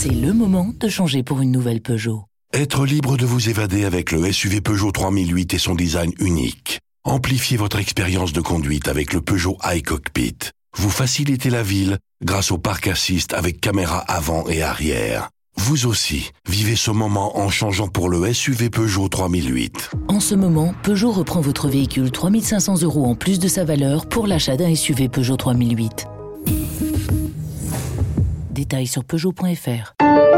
C'est le moment de changer pour une nouvelle Peugeot. Être libre de vous évader avec le SUV Peugeot 3008 et son design unique. Amplifiez votre expérience de conduite avec le Peugeot iCockpit. Vous facilitez la ville grâce au Park Assist avec caméra avant et arrière. Vous aussi, vivez ce moment en changeant pour le SUV Peugeot 3008. En ce moment, Peugeot reprend votre véhicule 3 500 € en plus de sa valeur pour l'achat d'un SUV Peugeot 3008. Détails sur Peugeot.fr.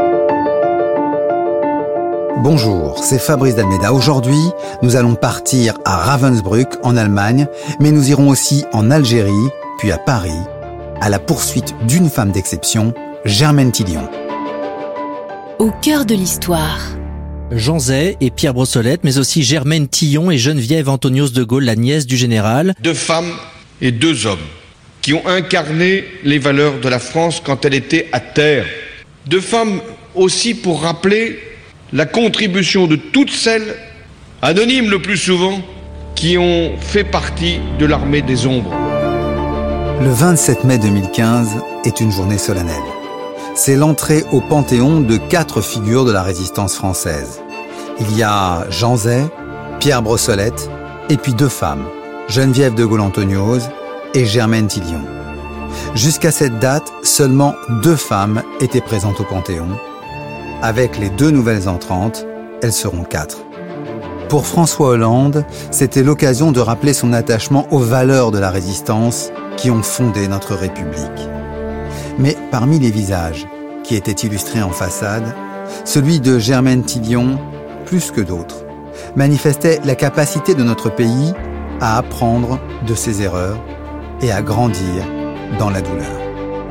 Bonjour, c'est Fabrice Dalméda. Aujourd'hui, nous allons partir à Ravensbrück, en Allemagne, mais nous irons aussi en Algérie, puis à Paris, à la poursuite d'une femme d'exception, Germaine Tillion. Au cœur de l'histoire. Jean Zay et Pierre Brossolette, mais aussi Germaine Tillion et Geneviève Antonios de Gaulle, la nièce du général. 2 femmes et 2 hommes qui ont incarné les valeurs de la France quand elle était à terre. 2 femmes aussi pour rappeler la contribution de toutes celles, anonymes le plus souvent, qui ont fait partie de l'armée des ombres. Le 27 mai 2015 est une journée solennelle. C'est l'entrée au Panthéon de 4 figures de la résistance française. Il y a Jean Zay, Pierre Brossolette, et puis 2 femmes, Geneviève de Gaulle-Antonios et Germaine Tillion. Jusqu'à cette date, seulement 2 femmes étaient présentes au Panthéon. Avec les 2 nouvelles entrantes, elles seront 4. Pour François Hollande, c'était l'occasion de rappeler son attachement aux valeurs de la résistance qui ont fondé notre République. Mais parmi les visages qui étaient illustrés en façade, celui de Germaine Tillion, plus que d'autres, manifestait la capacité de notre pays à apprendre de ses erreurs et à grandir dans la douleur.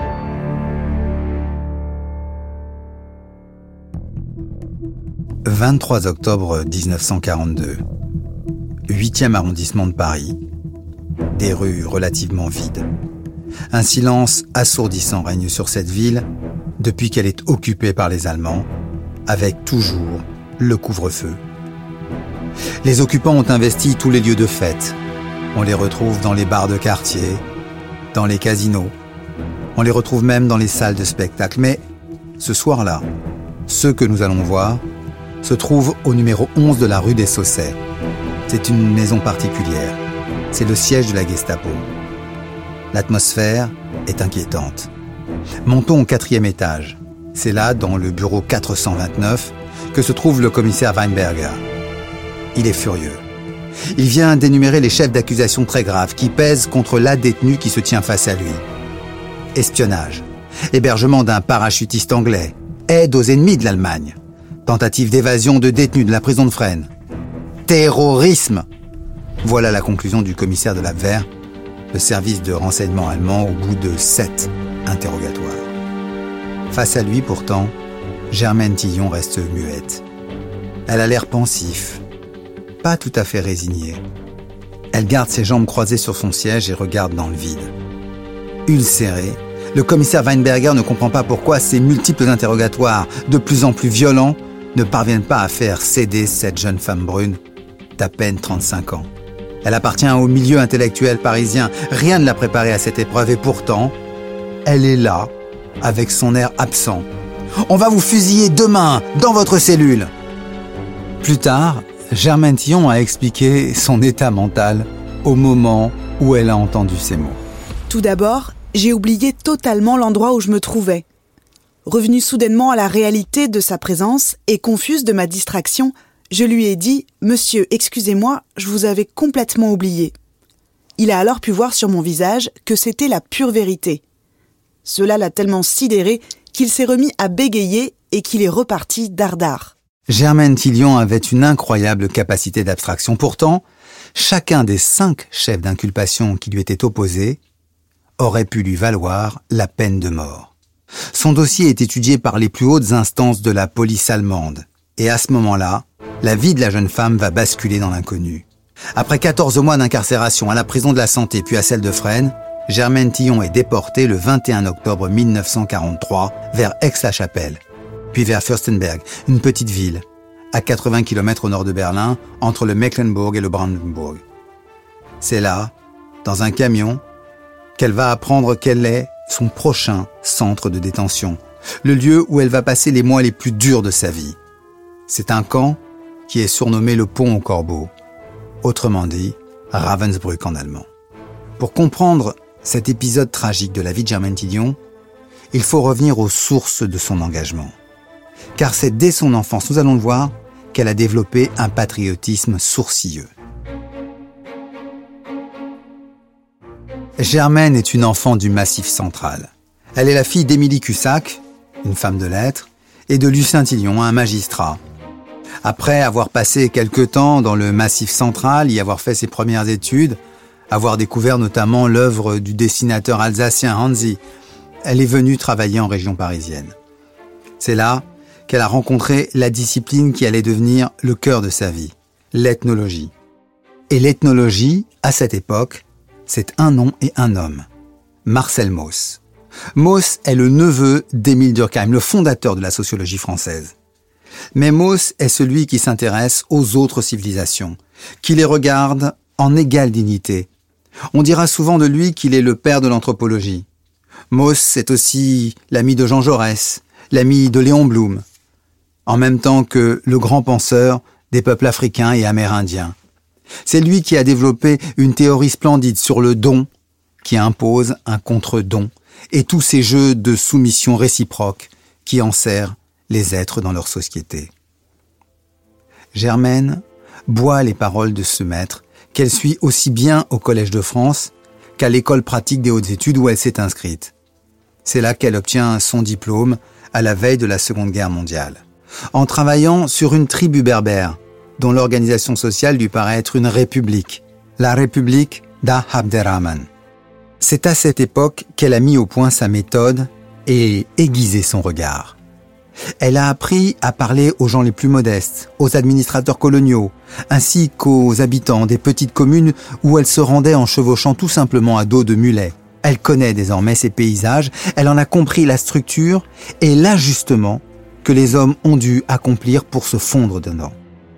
« 23 octobre 1942, 8e arrondissement de Paris, des rues relativement vides. Un silence assourdissant règne sur cette ville depuis qu'elle est occupée par les Allemands, avec toujours le couvre-feu. Les occupants ont investi tous les lieux de fête. On les retrouve dans les bars de quartier, dans les casinos. On les retrouve même dans les salles de spectacle. Mais ce soir-là, ceux que nous allons voir se trouvent au numéro 11 de la rue des Saussets. C'est une maison particulière. C'est le siège de la Gestapo. L'atmosphère est inquiétante. Montons au 4e étage. C'est là, dans le bureau 429, que se trouve le commissaire Weinberger. Il est furieux. Il vient d'énumérer les chefs d'accusation très graves qui pèsent contre la détenue qui se tient face à lui. Espionnage, hébergement d'un parachutiste anglais, aide aux ennemis de l'Allemagne, tentative d'évasion de détenus de la prison de Fresnes, terrorisme. Voilà la conclusion du commissaire de l'Abwehr, le service de renseignement allemand, au bout de 7 interrogatoires. Face à lui, pourtant, Germaine Tillion reste muette. Elle a l'air pensif, pas tout à fait résignée. Elle garde ses jambes croisées sur son siège et regarde dans le vide. Ulcéré, le commissaire Weinberger ne comprend pas pourquoi ces multiples interrogatoires, de plus en plus violents, ne parviennent pas à faire céder cette jeune femme brune d'à peine 35 ans. Elle appartient au milieu intellectuel parisien. Rien ne l'a préparée à cette épreuve et pourtant, elle est là, avec son air absent. « On va vous fusiller demain, dans votre cellule !» Plus tard, Germaine Tillion a expliqué son état mental au moment où elle a entendu ces mots. Tout d'abord, j'ai oublié totalement l'endroit où je me trouvais. Revenue soudainement à la réalité de sa présence et confuse de ma distraction, je lui ai dit « Monsieur, excusez-moi, je vous avais complètement oublié ». Il a alors pu voir sur mon visage que c'était la pure vérité. Cela l'a tellement sidéré qu'il s'est remis à bégayer et qu'il est reparti dardard. Germaine Tillion avait une incroyable capacité d'abstraction. Pourtant, chacun des 5 chefs d'inculpation qui lui étaient opposés aurait pu lui valoir la peine de mort. Son dossier est étudié par les plus hautes instances de la police allemande. Et à ce moment-là, la vie de la jeune femme va basculer dans l'inconnu. Après 14 mois d'incarcération à la prison de la Santé puis à celle de Fresnes, Germaine Tillion est déportée le 21 octobre 1943 vers Aix-la-Chapelle, puis vers Fürstenberg, une petite ville, à 80 km au nord de Berlin, entre le Mecklembourg et le Brandenbourg. C'est là, dans un camion, qu'elle va apprendre quel est son prochain centre de détention, le lieu où elle va passer les mois les plus durs de sa vie. C'est un camp qui est surnommé le Pont aux Corbeaux, autrement dit Ravensbrück en allemand. Pour comprendre cet épisode tragique de la vie de Germaine Tillion, il faut revenir aux sources de son engagement. Car c'est dès son enfance, nous allons le voir, qu'elle a développé un patriotisme sourcilleux. Germaine est une enfant du Massif central. Elle est la fille d'Émilie Cussac, une femme de lettres, et de Lucien Tillion, un magistrat. Après avoir passé quelque temps dans le Massif central, y avoir fait ses premières études, avoir découvert notamment l'œuvre du dessinateur alsacien Hansi, elle est venue travailler en région parisienne. C'est là qu'elle a rencontré la discipline qui allait devenir le cœur de sa vie, l'ethnologie. Et l'ethnologie, à cette époque, c'est un nom et un homme, Marcel Mauss. Mauss est le neveu d'Émile Durkheim, le fondateur de la sociologie française. Mais Mauss est celui qui s'intéresse aux autres civilisations, qui les regarde en égale dignité. On dira souvent de lui qu'il est le père de l'anthropologie. Mauss, c'est aussi l'ami de Jean Jaurès, l'ami de Léon Blum, en même temps que le grand penseur des peuples africains et amérindiens. C'est lui qui a développé une théorie splendide sur le don, qui impose un contre-don, et tous ces jeux de soumission réciproque qui enserrent les êtres dans leur société. Germaine boit les paroles de ce maître qu'elle suit aussi bien au Collège de France qu'à l'école pratique des hautes études où elle s'est inscrite. C'est là qu'elle obtient son diplôme à la veille de la Seconde Guerre mondiale, en travaillant sur une tribu berbère dont l'organisation sociale lui paraît être une république, la République d'Abderrahman. C'est à cette époque qu'elle a mis au point sa méthode et aiguisé son regard. Elle a appris à parler aux gens les plus modestes, aux administrateurs coloniaux, ainsi qu'aux habitants des petites communes où elle se rendait en chevauchant tout simplement à dos de mulet. Elle connaît désormais ces paysages, elle en a compris la structure et l'ajustement que les hommes ont dû accomplir pour se fondre dedans.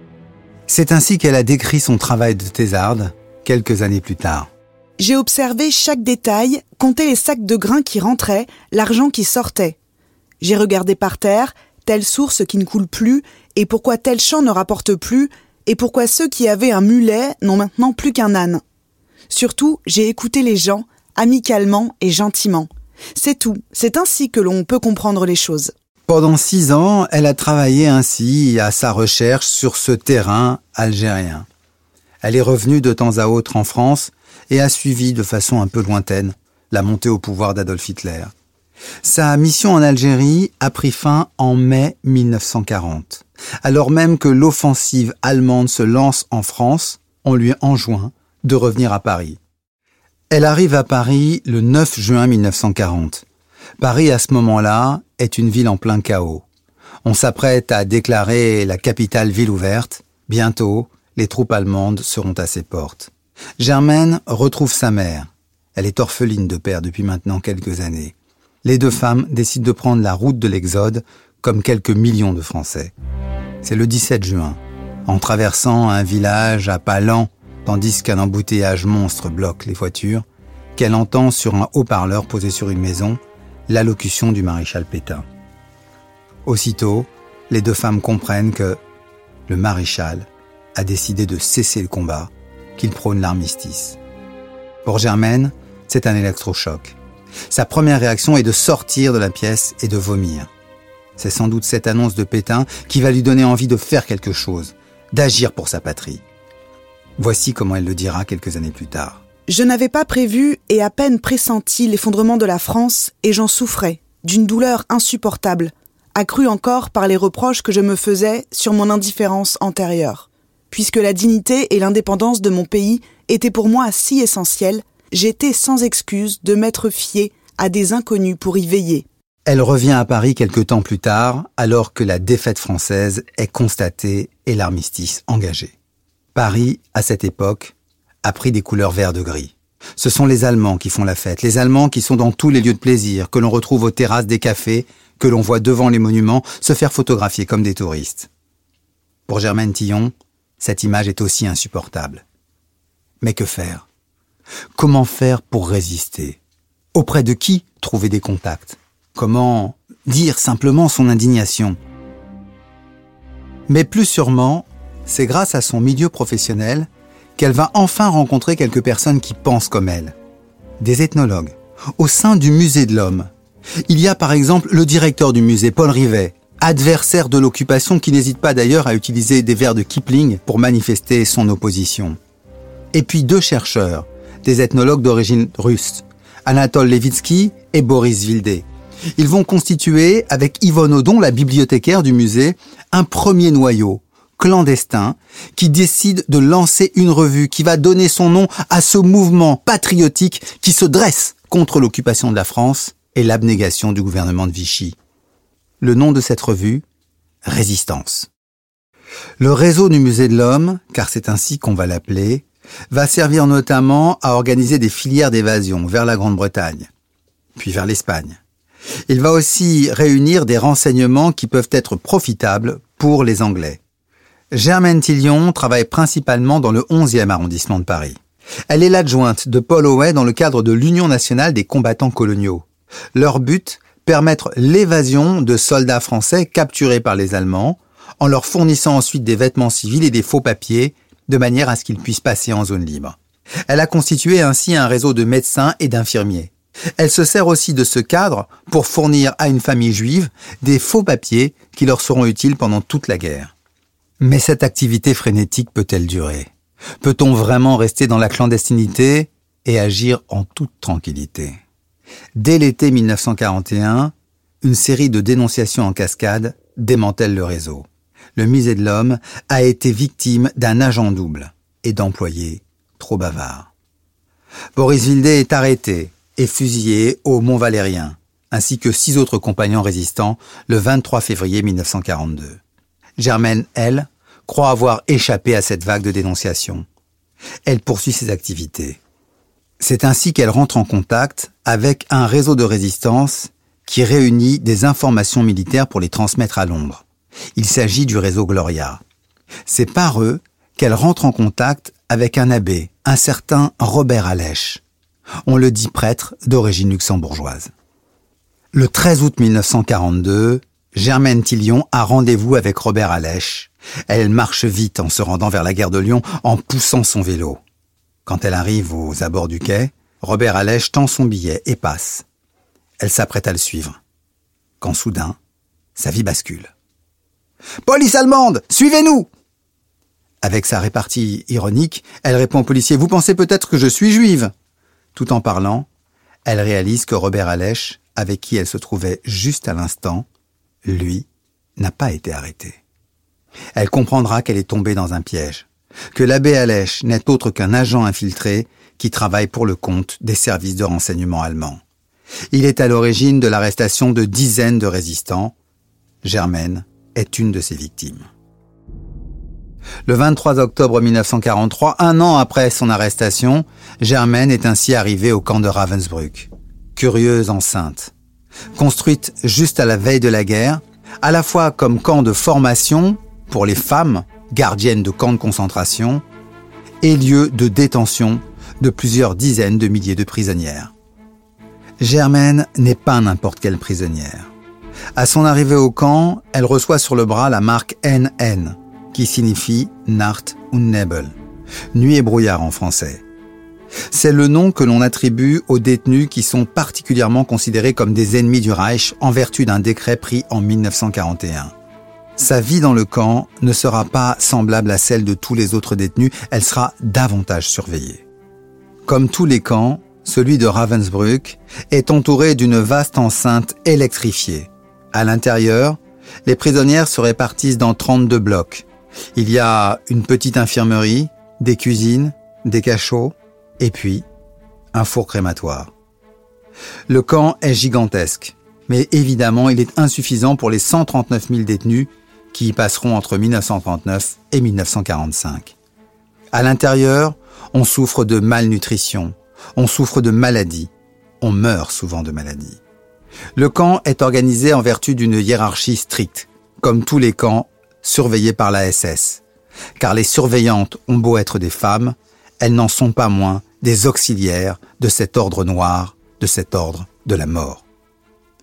C'est ainsi qu'elle a décrit son travail de thésarde quelques années plus tard. J'ai observé chaque détail, compté les sacs de grains qui rentraient, l'argent qui sortait. J'ai regardé par terre, telle source qui ne coule plus, et pourquoi tel champ ne rapporte plus, et pourquoi ceux qui avaient un mulet n'ont maintenant plus qu'un âne. Surtout, j'ai écouté les gens, amicalement et gentiment. C'est tout, c'est ainsi que l'on peut comprendre les choses. Pendant 6 ans, elle a travaillé ainsi à sa recherche sur ce terrain algérien. Elle est revenue de temps à autre en France et a suivi de façon un peu lointaine la montée au pouvoir d'Adolf Hitler. Sa mission en Algérie a pris fin en mai 1940. Alors même que l'offensive allemande se lance en France, on lui enjoint de revenir à Paris. Elle arrive à Paris le 9 juin 1940. Paris, à ce moment-là, est une ville en plein chaos. On s'apprête à déclarer la capitale ville ouverte. Bientôt, les troupes allemandes seront à ses portes. Germaine retrouve sa mère. Elle est orpheline de père depuis maintenant quelques années. Les deux femmes décident de prendre la route de l'exode, comme quelques millions de Français. C'est le 17 juin, en traversant un village à pas lents, tandis qu'un embouteillage monstre bloque les voitures, qu'elle entend sur un haut-parleur posé sur une maison l'allocution du maréchal Pétain. Aussitôt, les deux femmes comprennent que le maréchal a décidé de cesser le combat, qu'il prône l'armistice. Pour Germaine, c'est un électrochoc. Sa première réaction est de sortir de la pièce et de vomir. C'est sans doute cette annonce de Pétain qui va lui donner envie de faire quelque chose, d'agir pour sa patrie. Voici comment elle le dira quelques années plus tard. Je n'avais pas prévu et à peine pressenti l'effondrement de la France et j'en souffrais, d'une douleur insupportable, accrue encore par les reproches que je me faisais sur mon indifférence antérieure. Puisque la dignité et l'indépendance de mon pays étaient pour moi si essentielles, j'étais sans excuse de m'être fiée à des inconnus pour y veiller. Elle revient à Paris quelque temps plus tard, alors que la défaite française est constatée et l'armistice engagé. Paris, à cette époque, a pris des couleurs vert de gris. Ce sont les Allemands qui font la fête, les Allemands qui sont dans tous les lieux de plaisir, que l'on retrouve aux terrasses des cafés, que l'on voit devant les monuments, se faire photographier comme des touristes. Pour Germaine Tillion, cette image est aussi insupportable. Mais que faire ? Comment faire pour résister ? Auprès de qui trouver des contacts ? Comment dire simplement son indignation. Mais plus sûrement, c'est grâce à son milieu professionnel qu'elle va enfin rencontrer quelques personnes qui pensent comme elle. Des ethnologues, au sein du Musée de l'Homme. Il y a par exemple le directeur du musée, Paul Rivet, adversaire de l'occupation qui n'hésite pas d'ailleurs à utiliser des vers de Kipling pour manifester son opposition. Et puis 2 chercheurs, des ethnologues d'origine russe, Anatole Levitsky et Boris Vildé. Ils vont constituer, avec Yvonne Audon, la bibliothécaire du musée, un premier noyau clandestin qui décide de lancer une revue qui va donner son nom à ce mouvement patriotique qui se dresse contre l'occupation de la France et l'abnégation du gouvernement de Vichy. Le nom de cette revue, Résistance. Le réseau du Musée de l'Homme, car c'est ainsi qu'on va l'appeler, va servir notamment à organiser des filières d'évasion vers la Grande-Bretagne, puis vers l'Espagne. Il va aussi réunir des renseignements qui peuvent être profitables pour les Anglais. Germaine Tillion travaille principalement dans le 11e arrondissement de Paris. Elle est l'adjointe de Paul Howey dans le cadre de l'Union nationale des combattants coloniaux. Leur but, permettre l'évasion de soldats français capturés par les Allemands, en leur fournissant ensuite des vêtements civils et des faux papiers, de manière à ce qu'ils puissent passer en zone libre. Elle a constitué ainsi un réseau de médecins et d'infirmiers. Elle se sert aussi de ce cadre pour fournir à une famille juive des faux papiers qui leur seront utiles pendant toute la guerre. Mais cette activité frénétique peut-elle durer ? Peut-on vraiment rester dans la clandestinité et agir en toute tranquillité ? Dès l'été 1941, une série de dénonciations en cascade démantèle le réseau. Le Musée de l'Homme a été victime d'un agent double et d'employés trop bavards. Boris Vildé est arrêté et fusillé au Mont-Valérien, ainsi que 6 autres compagnons résistants le 23 février 1942. Germaine, elle, croit avoir échappé à cette vague de dénonciations. Elle poursuit ses activités. C'est ainsi qu'elle rentre en contact avec un réseau de résistance qui réunit des informations militaires pour les transmettre à Londres. Il s'agit du réseau Gloria. C'est par eux qu'elle rentre en contact avec un abbé, un certain Robert Allèche. On le dit prêtre d'origine luxembourgeoise. Le 13 août 1942, Germaine Tillion a rendez-vous avec Robert Allèche. Elle marche vite en se rendant vers la gare de Lyon en poussant son vélo. Quand elle arrive aux abords du quai, Robert Allèche tend son billet et passe. Elle s'apprête à le suivre. Quand soudain, sa vie bascule. « Police allemande, suivez-nous !» Avec sa répartie ironique, elle répond au policier « Vous pensez peut-être que je suis juive ?» Tout en parlant, elle réalise que Robert Allèche, avec qui elle se trouvait juste à l'instant, lui, n'a pas été arrêté. Elle comprendra qu'elle est tombée dans un piège, que l'abbé Allèche n'est autre qu'un agent infiltré qui travaille pour le compte des services de renseignement allemands. Il est à l'origine de l'arrestation de dizaines de résistants. Germaine est une de ses victimes. Le 23 octobre 1943, 1 an après son arrestation, Germaine est ainsi arrivée au camp de Ravensbrück. Curieuse enceinte. Construite juste à la veille de la guerre, à la fois comme camp de formation pour les femmes, gardiennes de camps de concentration, et lieu de détention de plusieurs dizaines de milliers de prisonnières. Germaine n'est pas n'importe quelle prisonnière. À son arrivée au camp, elle reçoit sur le bras la marque NN, qui signifie Nacht und Nebel, nuit et brouillard en français. C'est le nom que l'on attribue aux détenus qui sont particulièrement considérés comme des ennemis du Reich en vertu d'un décret pris en 1941. Sa vie dans le camp ne sera pas semblable à celle de tous les autres détenus, elle sera davantage surveillée. Comme tous les camps, celui de Ravensbrück est entouré d'une vaste enceinte électrifiée. À l'intérieur, les prisonnières se répartissent dans 32 blocs. Il y a une petite infirmerie, des cuisines, des cachots, et puis un four crématoire. Le camp est gigantesque, mais évidemment il est insuffisant pour les 139 000 détenus qui y passeront entre 1939 et 1945. À l'intérieur, on souffre de malnutrition, on souffre de maladies, on meurt souvent de maladies. Le camp est organisé en vertu d'une hiérarchie stricte, comme tous les camps surveillés par la SS. Car les surveillantes ont beau être des femmes, elles n'en sont pas moins des auxiliaires de cet ordre noir, de cet ordre de la mort.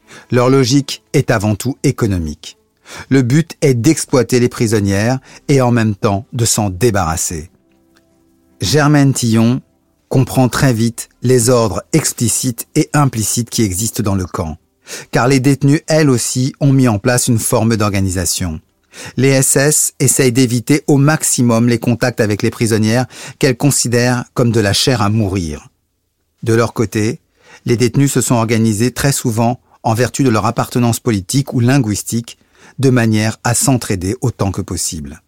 Leur logique est avant tout économique. Le but est d'exploiter les prisonnières et en même temps de s'en débarrasser. Germaine Tillon comprend très vite les ordres explicites et implicites qui existent dans le camp, car les détenues, elles aussi, ont mis en place une forme d'organisation. Les SS essayent d'éviter au maximum les contacts avec les prisonnières qu'elles considèrent comme de la chair à mourir. De leur côté, les détenus se sont organisés très souvent en vertu de leur appartenance politique ou linguistique, de manière à s'entraider autant que possible.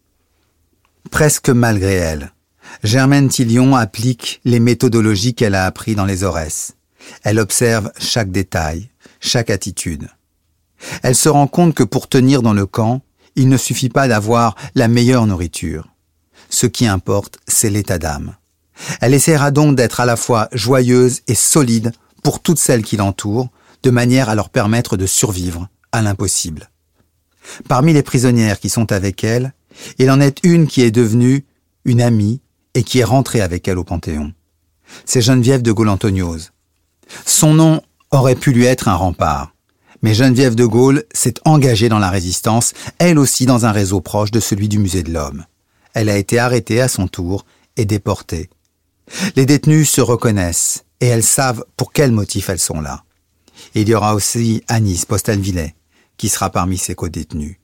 Presque malgré elle, Germaine Tillon applique les méthodologies qu'elle a apprises dans les Aurès. Elle observe chaque détail, chaque attitude. Elle se rend compte que pour tenir dans le camp, il ne suffit pas d'avoir la meilleure nourriture. Ce qui importe, c'est l'état d'âme. Elle essaiera donc d'être à la fois joyeuse et solide pour toutes celles qui l'entourent, de manière à leur permettre de survivre à l'impossible. Parmi les prisonnières qui sont avec elle, il en est une qui est devenue une amie et qui est rentrée avec elle au Panthéon. C'est Geneviève de Gaulle-Antoniose. Son nom aurait pu lui être un rempart, mais Geneviève de Gaulle s'est engagée dans la résistance, elle aussi dans un réseau proche de celui du Musée de l'Homme. Elle a été arrêtée à son tour et déportée. Les détenues se reconnaissent et elles savent pour quel motif elles sont là. Il y aura aussi Agnès Postel-Villet, qui sera parmi ses co-détenues.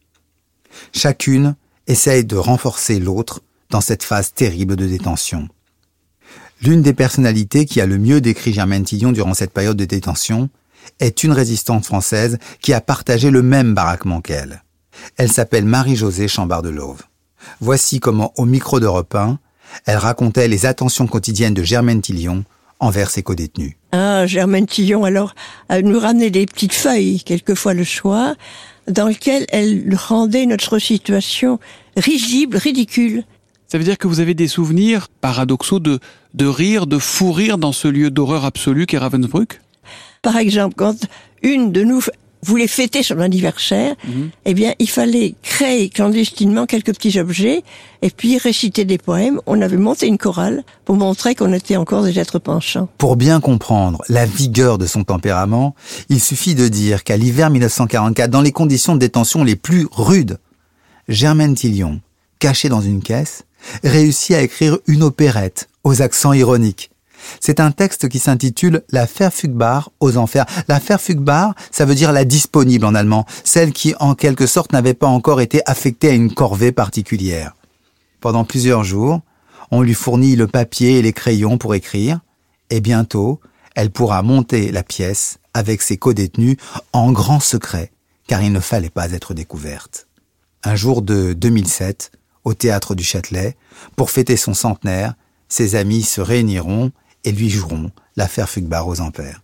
Chacune essaye de renforcer l'autre dans cette phase terrible de détention. L'une des personnalités qui a le mieux décrit Germaine Tillon durant cette période de détention est une résistante française qui a partagé le même baraquement qu'elle. Elle s'appelle Marie-Josée Chambard-Delauve. Voici comment, au micro d'Europe 1, elle racontait les attentions quotidiennes de Germaine Tillon envers ses co-détenus. Germaine Tillon, alors, elle nous ramenait des petites feuilles, quelquefois le soir, dans lesquelles elle rendait notre situation risible, ridicule. Ça veut dire que vous avez des souvenirs paradoxaux de rire, de fou rire dans ce lieu d'horreur absolue qu'est Ravensbrück ? Par exemple, quand une de nous voulait fêter son anniversaire, eh bien, il fallait créer clandestinement quelques petits objets et puis réciter des poèmes. On avait monté une chorale pour montrer qu'on était encore des êtres pensants. Pour bien comprendre la vigueur de son tempérament, il suffit de dire qu'à l'hiver 1944, dans les conditions de détention les plus rudes, Germaine Tillon, cachée dans une caisse, réussit à écrire une opérette aux accents ironiques. C'est un texte qui s'intitule « La Verfügbar aux enfers ». La Verfügbar, ça veut dire la disponible en allemand, celle qui en quelque sorte n'avait pas encore été affectée à une corvée particulière. Pendant plusieurs jours, on lui fournit le papier et les crayons pour écrire, et bientôt, elle pourra monter la pièce avec ses co-détenus en grand secret, car il ne fallait pas être découverte. Un jour de 2007, au Théâtre du Châtelet, pour fêter son centenaire, ses amis se réuniront et lui joueront la Verfügbar aux enfers.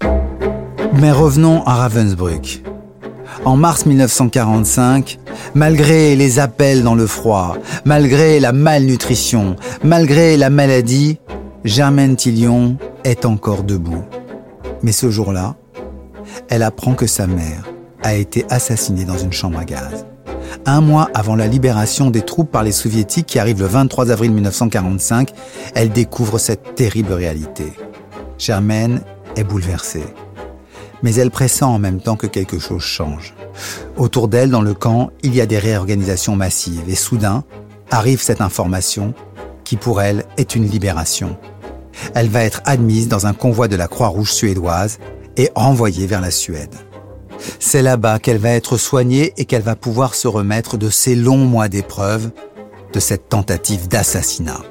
Mais revenons à Ravensbrück. En mars 1945, malgré les appels dans le froid, malgré la malnutrition, malgré la maladie, Germaine Tillon est encore debout. Mais ce jour-là, elle apprend que sa mère a été assassinée dans une chambre à gaz. Un mois avant la libération des troupes par les soviétiques qui arrive le 23 avril 1945, elle découvre cette terrible réalité. Germaine est bouleversée. Mais elle pressent en même temps que quelque chose change. Autour d'elle, dans le camp, il y a des réorganisations massives et soudain, arrive cette information qui pour elle est une libération. Elle va être admise dans un convoi de la Croix-Rouge suédoise et renvoyée vers la Suède. C'est là-bas qu'elle va être soignée et qu'elle va pouvoir se remettre de ces longs mois d'épreuve, de cette tentative d'assassinat.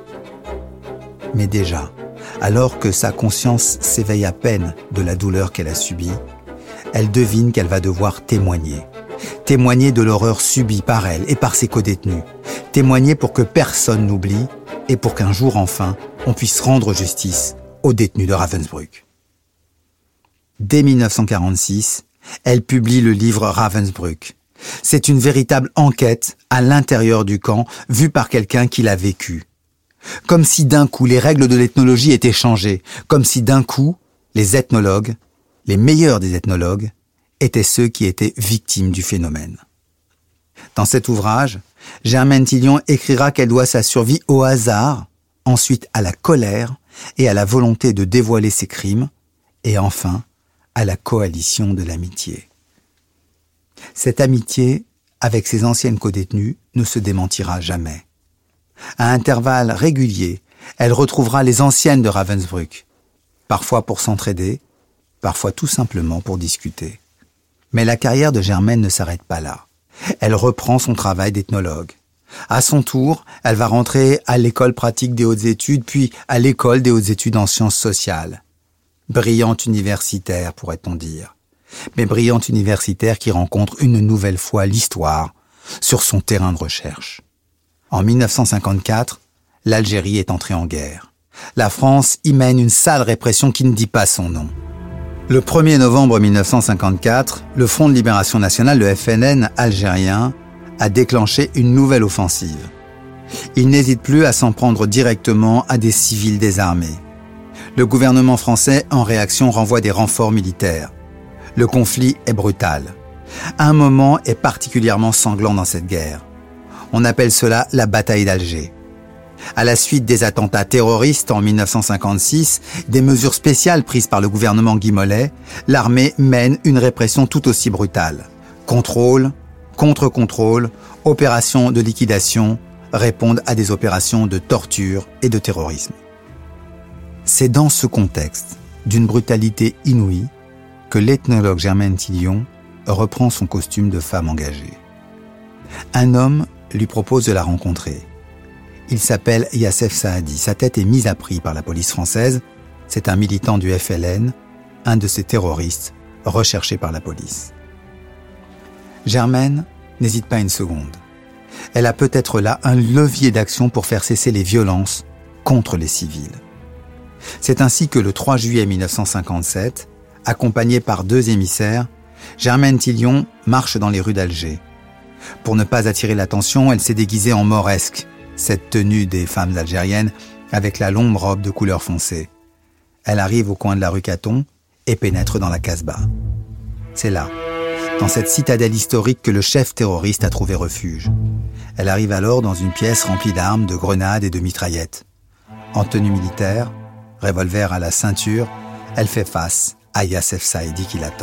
Mais déjà, alors que sa conscience s'éveille à peine de la douleur qu'elle a subie, elle devine qu'elle va devoir témoigner. Témoigner de l'horreur subie par elle et par ses co-détenus. Témoigner pour que personne n'oublie et pour qu'un jour enfin, on puisse rendre justice aux détenus de Ravensbrück. Dès 1946, elle publie le livre Ravensbrück. C'est une véritable enquête à l'intérieur du camp, vue par quelqu'un qui l'a vécu. Comme si d'un coup les règles de l'ethnologie étaient changées, comme si d'un coup les ethnologues, les meilleurs des ethnologues, étaient ceux qui étaient victimes du phénomène. Dans cet ouvrage, Germaine Tillon écrira qu'elle doit sa survie au hasard, ensuite à la colère et à la volonté de dévoiler ses crimes, et enfin à la coalition de l'amitié. Cette amitié, avec ses anciennes codétenues, ne se démentira jamais. À intervalles réguliers, elle retrouvera les anciennes de Ravensbrück, parfois pour s'entraider, parfois tout simplement pour discuter. Mais la carrière de Germaine ne s'arrête pas là. Elle reprend son travail d'ethnologue. À son tour, elle va rentrer à l'école pratique des hautes études, puis à l'école des hautes études en sciences sociales. Brillante universitaire, pourrait-on dire. Mais brillante universitaire qui rencontre une nouvelle fois l'histoire sur son terrain de recherche. En 1954, l'Algérie est entrée en guerre. La France y mène une sale répression qui ne dit pas son nom. Le 1er novembre 1954, le Front de Libération Nationale, le FLN algérien, a déclenché une nouvelle offensive. Il n'hésite plus à s'en prendre directement à des civils désarmés. Le gouvernement français, en réaction, renvoie des renforts militaires. Le conflit est brutal. Un moment est particulièrement sanglant dans cette guerre. On appelle cela la bataille d'Alger. À la suite des attentats terroristes en 1956, des mesures spéciales prises par le gouvernement Guy Mollet, l'armée mène une répression tout aussi brutale. Contrôle, contre-contrôle, opérations de liquidation répondent à des opérations de torture et de terrorisme. C'est dans ce contexte d'une brutalité inouïe que l'ethnologue Germaine Tillion reprend son costume de femme engagée. Un homme lui propose de la rencontrer. Il s'appelle Yassef Saadi. Sa tête est mise à prix par la police française. C'est un militant du FLN, un de ces terroristes recherchés par la police. Germaine n'hésite pas une seconde. Elle a peut-être là un levier d'action pour faire cesser les violences contre les civils. C'est ainsi que le 3 juillet 1957, accompagnée par 2 émissaires, Germaine Tillion marche dans les rues d'Alger. Pour ne pas attirer l'attention, elle s'est déguisée en mauresque, cette tenue des femmes algériennes avec la longue robe de couleur foncée. Elle arrive au coin de la rue Caton et pénètre dans la Casbah. C'est là, dans cette citadelle historique, que le chef terroriste a trouvé refuge. Elle arrive alors dans une pièce remplie d'armes, de grenades et de mitraillettes. En tenue militaire, revolver à la ceinture, elle fait face à Yassef Saadi qui l'attend.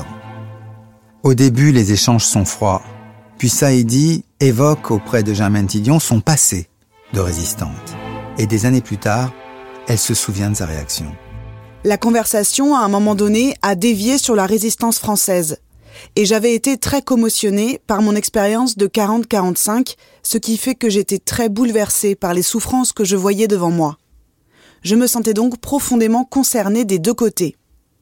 Au début, les échanges sont froids. Puis Saidi évoque auprès de Germaine Tillion son passé de résistante. Et des années plus tard, elle se souvient de sa réaction. La conversation, à un moment donné, a dévié sur la résistance française. Et j'avais été très commotionnée par mon expérience de 40-45, ce qui fait que j'étais très bouleversée par les souffrances que je voyais devant moi. Je me sentais donc profondément concernée des 2 côtés.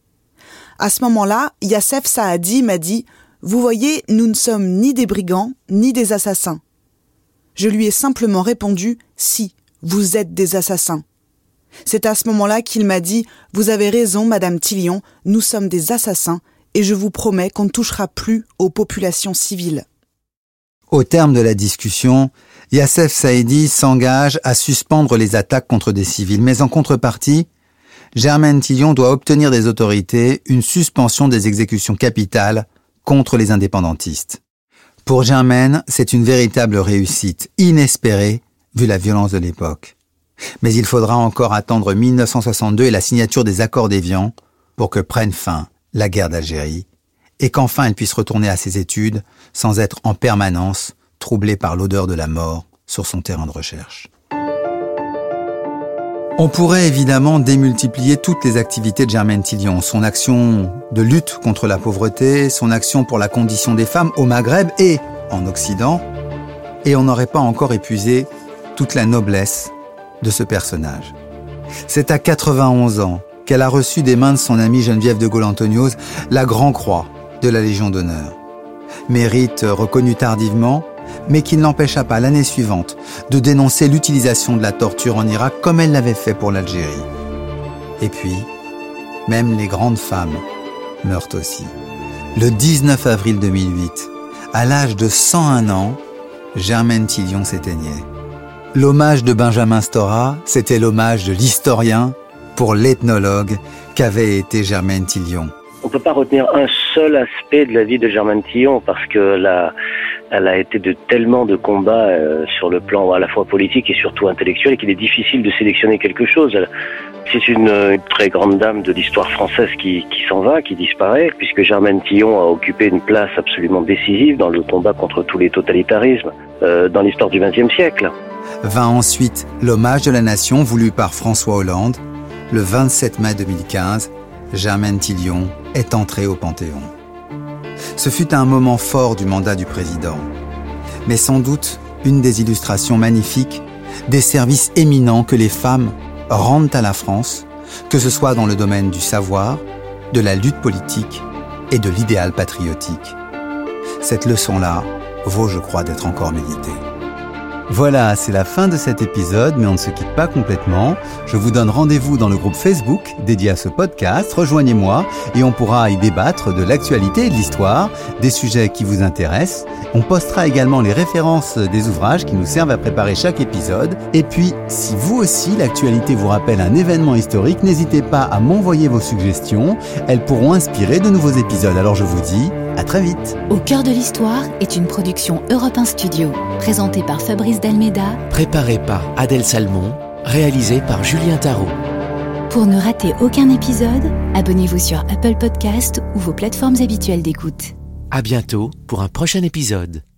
À ce moment-là, Yassef Saadi m'a dit « Vous voyez, nous ne sommes ni des brigands, ni des assassins. » Je lui ai simplement répondu « Si, vous êtes des assassins. » C'est à ce moment-là qu'il m'a dit « Vous avez raison, Madame Tillion, nous sommes des assassins et je vous promets qu'on ne touchera plus aux populations civiles. » Au terme de la discussion, Yassef Saidi s'engage à suspendre les attaques contre des civils, mais en contrepartie, Germaine Tillion doit obtenir des autorités une suspension des exécutions capitales contre les indépendantistes. Pour Germaine, c'est une véritable réussite, inespérée, vu la violence de l'époque. Mais il faudra encore attendre 1962 et la signature des accords d'Évian pour que prenne fin la guerre d'Algérie et qu'enfin elle puisse retourner à ses études sans être en permanence troublée par l'odeur de la mort sur son terrain de recherche. On pourrait évidemment démultiplier toutes les activités de Germaine Tillion, son action de lutte contre la pauvreté, son action pour la condition des femmes au Maghreb et en Occident, et on n'aurait pas encore épuisé toute la noblesse de ce personnage. C'est à 91 ans qu'elle a reçu des mains de son amie Geneviève de Gaulle-Antonios la Grand Croix de la Légion d'honneur. Mérite reconnu tardivement, mais qui ne l'empêcha pas l'année suivante de dénoncer l'utilisation de la torture en Irak comme elle l'avait fait pour l'Algérie. Et puis, même les grandes femmes meurent aussi. Le 19 avril 2008, à l'âge de 101 ans, Germaine Tillion s'éteignait. L'hommage de Benjamin Stora, c'était l'hommage de l'historien pour l'ethnologue qu'avait été Germaine Tillion. On ne peut pas retenir un seul aspect de la vie de Germaine Tillion parce que la elle a été de tellement de combats sur le plan à la fois politique et surtout intellectuel qu'il est difficile de sélectionner quelque chose. C'est une très grande dame de l'histoire française qui s'en va, qui disparaît, puisque Germaine Tillon a occupé une place absolument décisive dans le combat contre tous les totalitarismes dans l'histoire du XXe siècle. Vint ensuite l'hommage de la nation voulu par François Hollande. Le 27 mai 2015, Germaine Tillon est entrée au Panthéon. Ce fut un moment fort du mandat du président, mais sans doute une des illustrations magnifiques des services éminents que les femmes rendent à la France, que ce soit dans le domaine du savoir, de la lutte politique et de l'idéal patriotique. Cette leçon-là vaut, je crois, d'être encore méditée. Voilà, c'est la fin de cet épisode, mais on ne se quitte pas complètement. Je vous donne rendez-vous dans le groupe Facebook dédié à ce podcast. Rejoignez-moi et on pourra y débattre de l'actualité et de l'histoire, des sujets qui vous intéressent. On postera également les références des ouvrages qui nous servent à préparer chaque épisode. Et puis, si vous aussi, l'actualité vous rappelle un événement historique, n'hésitez pas à m'envoyer vos suggestions. Elles pourront inspirer de nouveaux épisodes. Alors je vous dis à très vite. Au cœur de l'histoire est une production Europe 1 Studio, présentée par Fabrice Dalméda, préparée par Adèle Salmon, réalisée par Julien Tarot. Pour ne rater aucun épisode, abonnez-vous sur Apple Podcast ou vos plateformes habituelles d'écoute. À bientôt pour un prochain épisode.